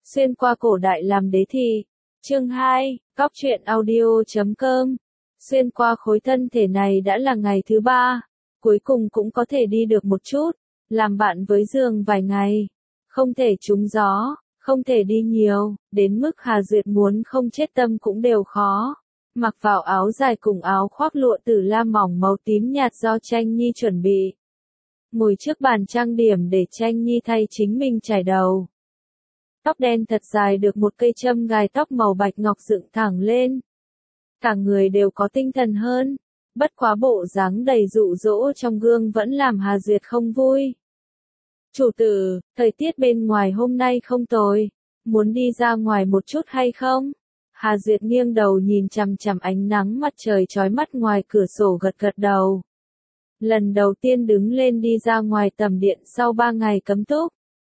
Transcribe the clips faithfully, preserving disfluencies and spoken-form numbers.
Xuyên qua cổ đại làm đế thi. Chương hai, Cóc truyện audio chấm com. Xuyên qua khối thân thể này đã là ngày thứ ba, cuối cùng cũng có thể đi được một chút, làm bạn với giường vài ngày. Không thể trúng gió, không thể đi nhiều, đến mức Hà Duyệt muốn không chết tâm cũng đều khó. Mặc vào áo dài cùng áo khoác lụa tử lam mỏng màu tím nhạt do Tranh Nhi chuẩn bị. Ngồi trước bàn trang điểm để Tranh Nhi thay chính mình chải đầu. Tóc đen thật dài được một cây châm gài tóc màu bạch ngọc dựng thẳng lên. Cả người đều có tinh thần hơn, bất quá bộ dáng đầy dụ dỗ trong gương vẫn làm Hà Duyệt không vui. Chủ tử, thời tiết bên ngoài hôm nay không tồi, muốn đi ra ngoài một chút hay không? Hà Duyệt nghiêng đầu nhìn chằm chằm ánh nắng mặt trời chói mắt ngoài cửa sổ gật gật đầu. Lần đầu tiên đứng lên đi ra ngoài tầm điện sau ba ngày cấm túc.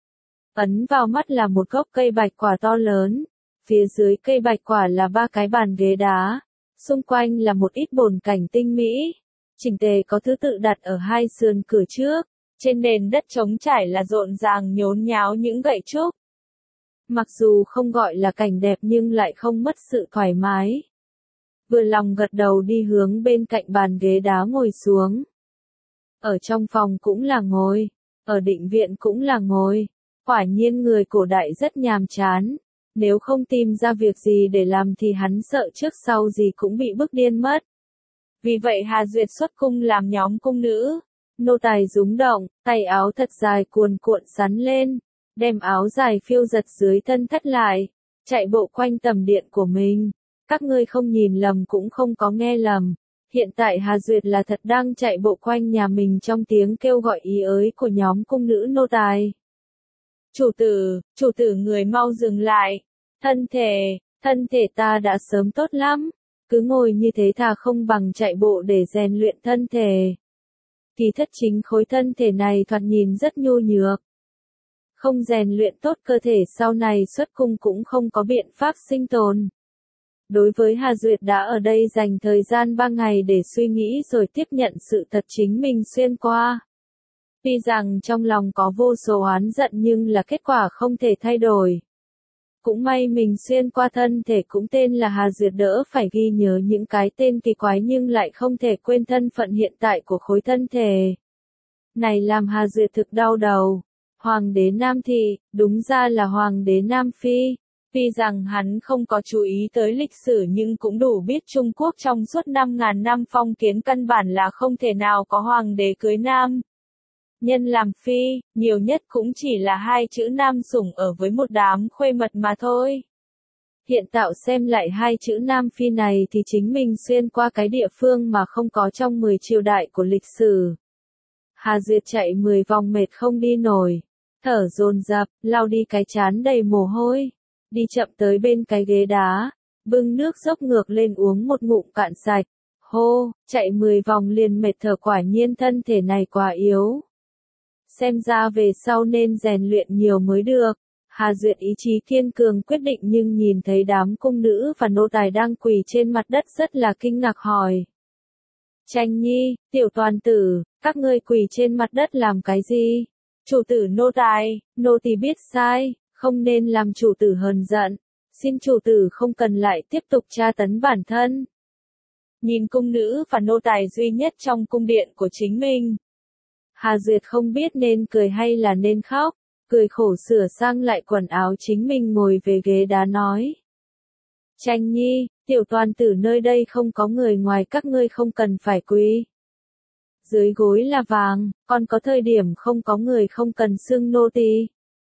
Ấn vào mắt là một gốc cây bạch quả to lớn, phía dưới cây bạch quả là ba cái bàn ghế đá, xung quanh là một ít bồn cảnh tinh mỹ, chỉnh tề có thứ tự đặt ở hai sườn cửa trước, trên nền đất trống trải là rộn ràng nhốn nháo những gậy trúc. Mặc dù không gọi là cảnh đẹp nhưng lại không mất sự thoải mái. Vừa lòng gật đầu đi hướng bên cạnh bàn ghế đá ngồi xuống. Ở trong phòng cũng là ngồi, ở định viện cũng là ngồi. Quả nhiên người cổ đại rất nhàm chán, nếu không tìm ra việc gì để làm thì hắn sợ trước sau gì cũng bị bức điên mất. Vì vậy Hà Duyệt xuất cung làm nhóm cung nữ, nô tài rúng động, tay áo thật dài cuồn cuộn sắn lên, đem áo dài phiêu giật dưới thân thắt lại, chạy bộ quanh tầm điện của mình. Các ngươi không nhìn lầm cũng không có nghe lầm, hiện tại Hà Duyệt là thật đang chạy bộ quanh nhà mình trong tiếng kêu gọi ý ới của nhóm cung nữ nô tài. Chủ tử, chủ tử người mau dừng lại, thân thể, thân thể ta đã sớm tốt lắm, cứ ngồi như thế thà không bằng chạy bộ để rèn luyện thân thể. Kỳ thật chính khối thân thể này thoạt nhìn rất nhu nhược. Không rèn luyện tốt cơ thể sau này xuất cung cũng không có biện pháp sinh tồn. Đối với Hà Duyệt đã ở đây dành thời gian ba ngày để suy nghĩ rồi tiếp nhận sự thật chính mình xuyên qua. Tuy rằng trong lòng có vô số oán giận nhưng là kết quả không thể thay đổi. Cũng may mình xuyên qua thân thể cũng tên là Hà Duyệt đỡ phải ghi nhớ những cái tên kỳ quái nhưng lại không thể quên thân phận hiện tại của khối thân thể. Này làm Hà Duyệt thực đau đầu. Hoàng đế Nam Thị, đúng ra là Hoàng đế Nam Phi. Tuy rằng hắn không có chú ý tới lịch sử nhưng cũng đủ biết Trung Quốc trong suốt năm ngàn năm phong kiến căn bản là không thể nào có hoàng đế cưới nam nhân làm phi, nhiều nhất cũng chỉ là hai chữ nam sủng ở với một đám khuê mật mà thôi. Hiện tạo xem lại hai chữ nam phi này thì chính mình xuyên qua cái địa phương mà không có trong mười triều đại của lịch sử. Hà Duyệt chạy mười vòng mệt không đi nổi, thở dồn dập, lau đi cái trán đầy mồ hôi, đi chậm tới bên cái ghế đá, bưng nước dốc ngược lên uống một ngụm cạn sạch. Hô, chạy mười vòng liền mệt thở, quả nhiên thân thể này quá yếu. Xem ra về sau nên rèn luyện nhiều mới được. Hà Duyệt ý chí kiên cường quyết định nhưng nhìn thấy đám cung nữ và nô tài đang quỳ trên mặt đất rất là kinh ngạc hỏi. Tranh Nhi, tiểu toàn tử, các ngươi quỳ trên mặt đất làm cái gì? Chủ tử nô tài, nô tỳ biết sai, không nên làm chủ tử hờn giận. Xin chủ tử không cần lại tiếp tục tra tấn bản thân. Nhìn cung nữ và nô tài duy nhất trong cung điện của chính mình. Hà Duyệt không biết nên cười hay là nên khóc, cười khổ sửa sang lại quần áo chính mình ngồi về ghế đá nói. Tranh Nhi, tiểu toàn tử nơi đây không có người ngoài các ngươi không cần phải quỳ. Dưới gối là vàng, còn có thời điểm không có người không cần xưng nô tỳ.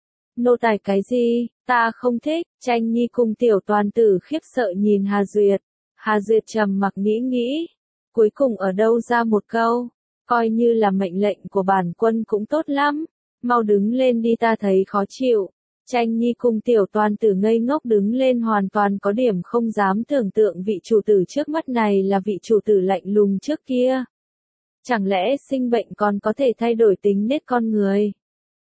Nô tài cái gì, ta không thích. Tranh Nhi cùng tiểu toàn tử khiếp sợ nhìn Hà Duyệt. Hà Duyệt trầm mặc nghĩ nghĩ, cuối cùng ở đâu ra một câu. Coi như là mệnh lệnh của bản quân cũng tốt lắm, mau đứng lên đi ta thấy khó chịu. Tranh Nhi cùng tiểu toàn tử ngây ngốc đứng lên hoàn toàn có điểm không dám tưởng tượng vị chủ tử trước mắt này là vị chủ tử lạnh lùng trước kia. Chẳng lẽ sinh bệnh còn có thể thay đổi tính nết con người?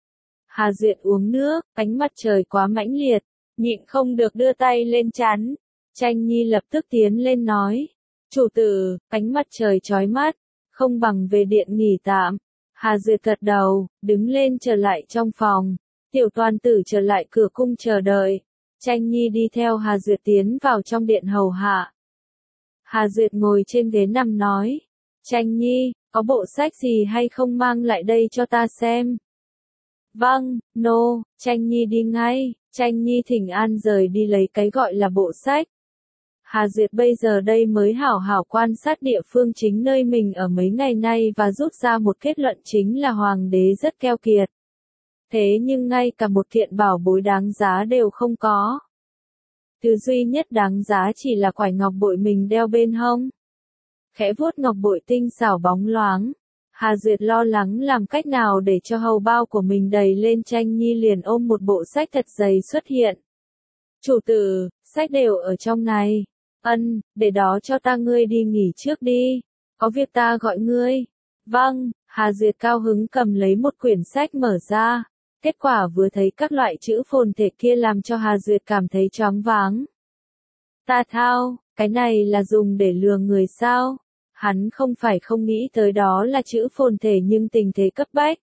Hà Duyệt uống nước, ánh mặt trời quá mãnh liệt, nhịn không được đưa tay lên chắn. Tranh Nhi lập tức tiến lên nói, chủ tử, ánh mặt trời chói mắt. Không bằng về điện nghỉ tạm. Hà Duyệt gật đầu, đứng lên trở lại trong phòng. Tiểu Toàn Tử trở lại cửa cung chờ đợi. Tranh Nhi đi theo Hà Duyệt tiến vào trong điện hầu hạ. Hà Duyệt ngồi trên ghế nằm nói. Tranh Nhi, có bộ sách gì hay không mang lại đây cho ta xem? Vâng, nô, no, Tranh Nhi đi ngay. Tranh Nhi thỉnh an rời đi lấy cái gọi là bộ sách. Hà Duyệt bây giờ đây mới hảo hảo quan sát địa phương chính nơi mình ở mấy ngày nay và rút ra một kết luận chính là hoàng đế rất keo kiệt. Thế nhưng ngay cả một kiện bảo bối đáng giá đều không có. Thứ duy nhất đáng giá chỉ là quải ngọc bội mình đeo bên hông. Khẽ vuốt ngọc bội tinh xảo bóng loáng. Hà Duyệt lo lắng làm cách nào để cho hầu bao của mình đầy lên. Tranh Nhi liền ôm một bộ sách thật dày xuất hiện. Chủ tử, sách đều ở trong này. Ân, để đó cho ta, ngươi đi nghỉ trước đi. Có việc ta gọi ngươi. Vâng, Hà Duyệt cao hứng cầm lấy một quyển sách mở ra. Kết quả vừa thấy các loại chữ phồn thể kia làm cho Hà Duyệt cảm thấy choáng váng. Ta thao, cái này là dùng để lừa người sao? Hắn không phải không nghĩ tới đó là chữ phồn thể nhưng tình thế cấp bách.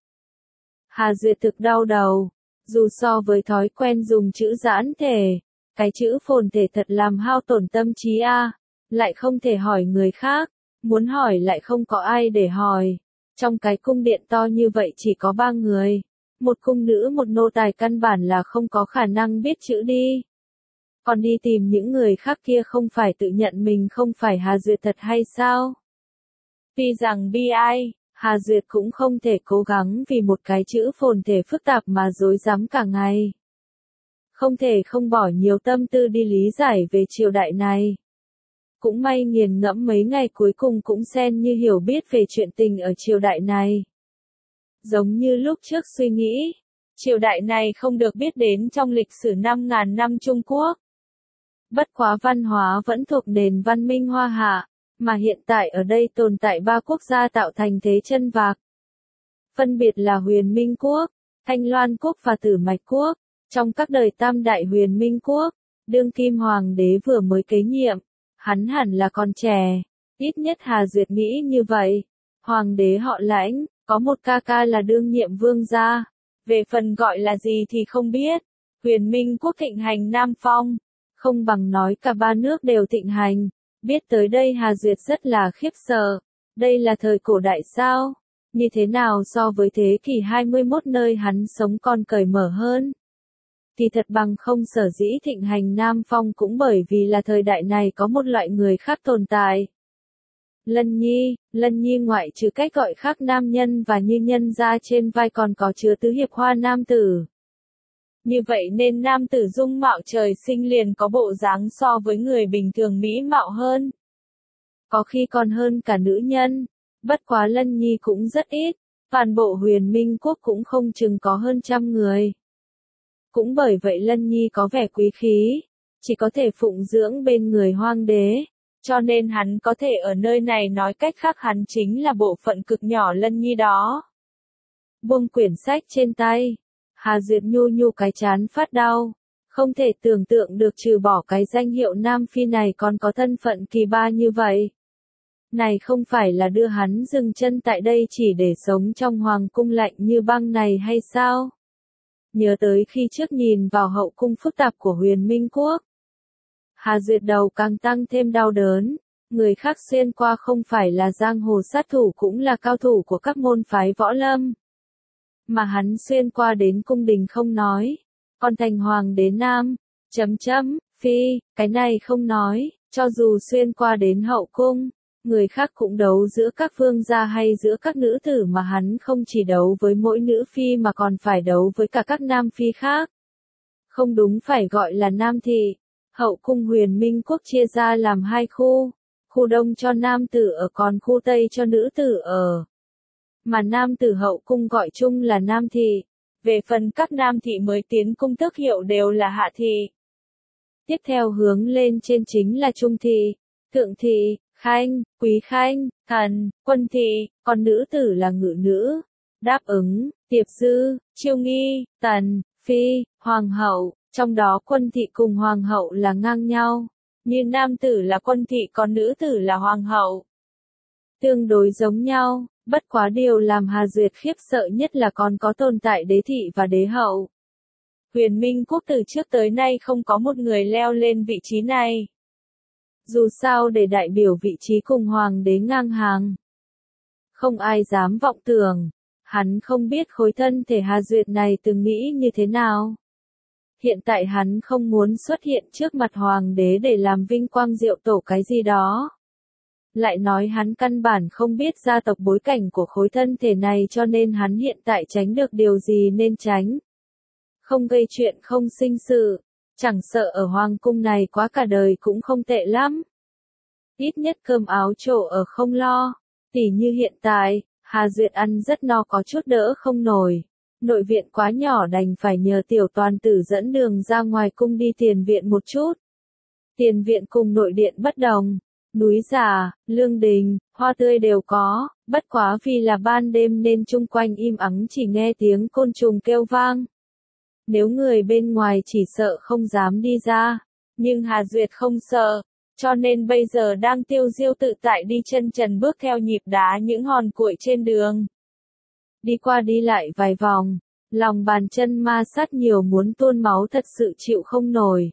Hà Duyệt thực đau đầu. Dù so với thói quen dùng chữ giãn thể, cái chữ phồn thể thật làm hao tổn tâm trí a, lại không thể hỏi người khác, muốn hỏi lại không có ai để hỏi. Trong cái cung điện to như vậy chỉ có ba người, một cung nữ một nô tài căn bản là không có khả năng biết chữ đi. Còn đi tìm những người khác kia không phải tự nhận mình không phải Hà Duyệt thật hay sao? Tuy rằng bi ai, Hà Duyệt cũng không thể cố gắng vì một cái chữ phồn thể phức tạp mà rối rắm cả ngày. Không thể không bỏ nhiều tâm tư đi lý giải về triều đại này. Cũng may nghiền ngẫm mấy ngày cuối cùng cũng xem như hiểu biết về chuyện tình ở triều đại này. Giống như lúc trước suy nghĩ, triều đại này không được biết đến trong lịch sử năm ngàn năm Trung Quốc. Bất quá văn hóa vẫn thuộc nền văn minh Hoa Hạ, mà hiện tại ở đây tồn tại ba quốc gia tạo thành thế chân vạc. Phân biệt là Huyền Minh Quốc, Thanh Loan Quốc và Tử Mạch Quốc. Trong các đời tam đại Huyền Minh Quốc, đương kim hoàng đế vừa mới kế nhiệm, hắn hẳn là còn trẻ, ít nhất Hà Duyệt nghĩ như vậy. Hoàng đế họ Lãnh, có một ca ca là đương nhiệm vương gia, về phần gọi là gì thì không biết. Huyền Minh Quốc thịnh hành Nam Phong, không bằng nói cả ba nước đều thịnh hành. Biết tới đây Hà Duyệt rất là khiếp sợ, đây là thời cổ đại sao? Như thế nào so với thế kỷ hai mươi mốt nơi hắn sống còn cởi mở hơn? Thì thật bằng không sở dĩ thịnh hành Nam Phong cũng bởi vì là thời đại này có một loại người khác tồn tại. Lân Nhi, Lân Nhi ngoại trừ cách gọi khác nam nhân và như nhân ra trên vai còn có chứa tứ hiệp hoa nam tử. Như vậy nên nam tử dung mạo trời sinh liền có bộ dáng so với người bình thường mỹ mạo hơn. Có khi còn hơn cả nữ nhân, bất quá Lân Nhi cũng rất ít, toàn bộ Huyền Minh Quốc cũng không chừng có hơn trăm người. Cũng bởi vậy Lân Nhi có vẻ quý khí, chỉ có thể phụng dưỡng bên người hoang đế, cho nên hắn có thể ở nơi này nói cách khác hắn chính là bộ phận cực nhỏ Lân Nhi đó. Buông quyển sách trên tay, Hà Duyệt nhu nhu cái chán phát đau, không thể tưởng tượng được trừ bỏ cái danh hiệu Nam Phi này còn có thân phận kỳ ba như vậy. Này không phải là đưa hắn dừng chân tại đây chỉ để sống trong hoàng cung lạnh như băng này hay sao? Nhớ tới khi trước nhìn vào hậu cung phức tạp của Huyền Minh Quốc. Hà Duyệt đầu càng tăng thêm đau đớn, người khác xuyên qua không phải là giang hồ sát thủ cũng là cao thủ của các môn phái võ lâm. Mà hắn xuyên qua đến cung đình không nói, còn thành hoàng đế nam, chấm chấm, phi, cái này không nói, cho dù xuyên qua đến hậu cung, người khác cũng đấu giữa các vương gia hay giữa các nữ tử mà hắn không chỉ đấu với mỗi nữ phi mà còn phải đấu với cả các nam phi khác. Không đúng phải gọi là nam thị, hậu cung Huyền Minh Quốc chia ra làm hai khu, khu đông cho nam tử ở còn khu tây cho nữ tử ở. Mà nam tử hậu cung gọi chung là nam thị, về phần các nam thị mới tiến cung tước hiệu đều là hạ thị. Tiếp theo hướng lên trên chính là trung thị, thượng thị, khanh, quý khanh, thần, quân thị, còn nữ tử là ngự nữ, đáp ứng, tiệp dư, chiêu nghi, tần, phi, hoàng hậu, trong đó quân thị cùng hoàng hậu là ngang nhau, như nam tử là quân thị còn nữ tử là hoàng hậu. Tương đối giống nhau, bất quá điều làm Hà Duyệt khiếp sợ nhất là còn có tồn tại đế thị và đế hậu. Huyền Minh Quốc từ trước tới nay không có một người leo lên vị trí này. Dù sao để đại biểu vị trí cùng hoàng đế ngang hàng. Không ai dám vọng tưởng. Hắn không biết khối thân thể Hà Duyệt này từng nghĩ như thế nào. Hiện tại hắn không muốn xuất hiện trước mặt hoàng đế để làm vinh quang diệu tổ cái gì đó. Lại nói hắn căn bản không biết gia tộc bối cảnh của khối thân thể này cho nên hắn hiện tại tránh được điều gì nên tránh. Không gây chuyện không sinh sự, chẳng sợ ở hoàng cung này quá cả đời cũng không tệ lắm. Ít nhất cơm áo chỗ ở không lo, tỉ như hiện tại, Hà Duyệt ăn rất no có chút đỡ không nổi. Nội viện quá nhỏ đành phải nhờ tiểu toàn tử dẫn đường ra ngoài cung đi tiền viện một chút. Tiền viện cùng nội điện bất đồng. Núi già, lương đình, hoa tươi đều có, bất quá vì là ban đêm nên chung quanh im ắng chỉ nghe tiếng côn trùng kêu vang. Nếu người bên ngoài chỉ sợ không dám đi ra, nhưng Hà Duyệt không sợ, cho nên bây giờ đang tiêu diêu tự tại đi chân trần bước theo nhịp đá những hòn cuội trên đường. Đi qua đi lại vài vòng, lòng bàn chân ma sát nhiều muốn tuôn máu thật sự chịu không nổi.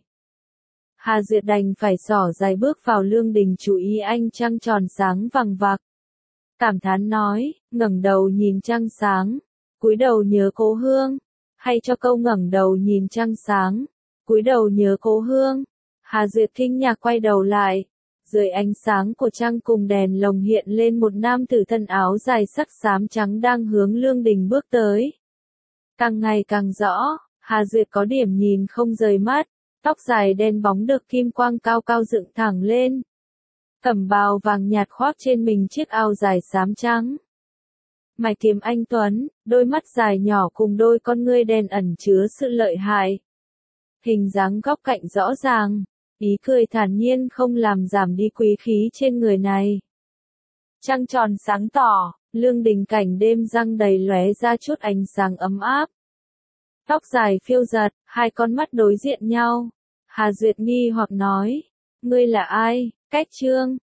Hà Duyệt đành phải xỏ dài bước vào lương đình chú ý ánh trăng tròn sáng vằng vặc. Cảm thán nói, ngẩng đầu nhìn trăng sáng, cúi đầu nhớ cố hương, hay cho câu ngẩng đầu nhìn trăng sáng, cúi đầu nhớ cố hương. Hà Duyệt kinh ngạc quay đầu lại, dưới ánh sáng của trăng cùng đèn lồng hiện lên một nam tử thân áo dài sắc xám trắng đang hướng lương đình bước tới. Càng ngày càng rõ, Hà Duyệt có điểm nhìn không rời mắt. Tóc dài đen bóng được kim quang cao cao dựng thẳng lên. Cẩm bào vàng nhạt khoác trên mình chiếc áo dài xám trắng. Mày kiếm anh tuấn, đôi mắt dài nhỏ cùng đôi con ngươi đen ẩn chứa sự lợi hại. Hình dáng góc cạnh rõ ràng, ý cười thản nhiên không làm giảm đi quý khí trên người này. Trăng tròn sáng tỏ, lương đình cảnh đêm răng đầy lóe ra chút ánh sáng ấm áp. Tóc dài phiêu giật, hai con mắt đối diện nhau. Hà Duyệt nghi hoặc nói, ngươi là ai, Cách Trương,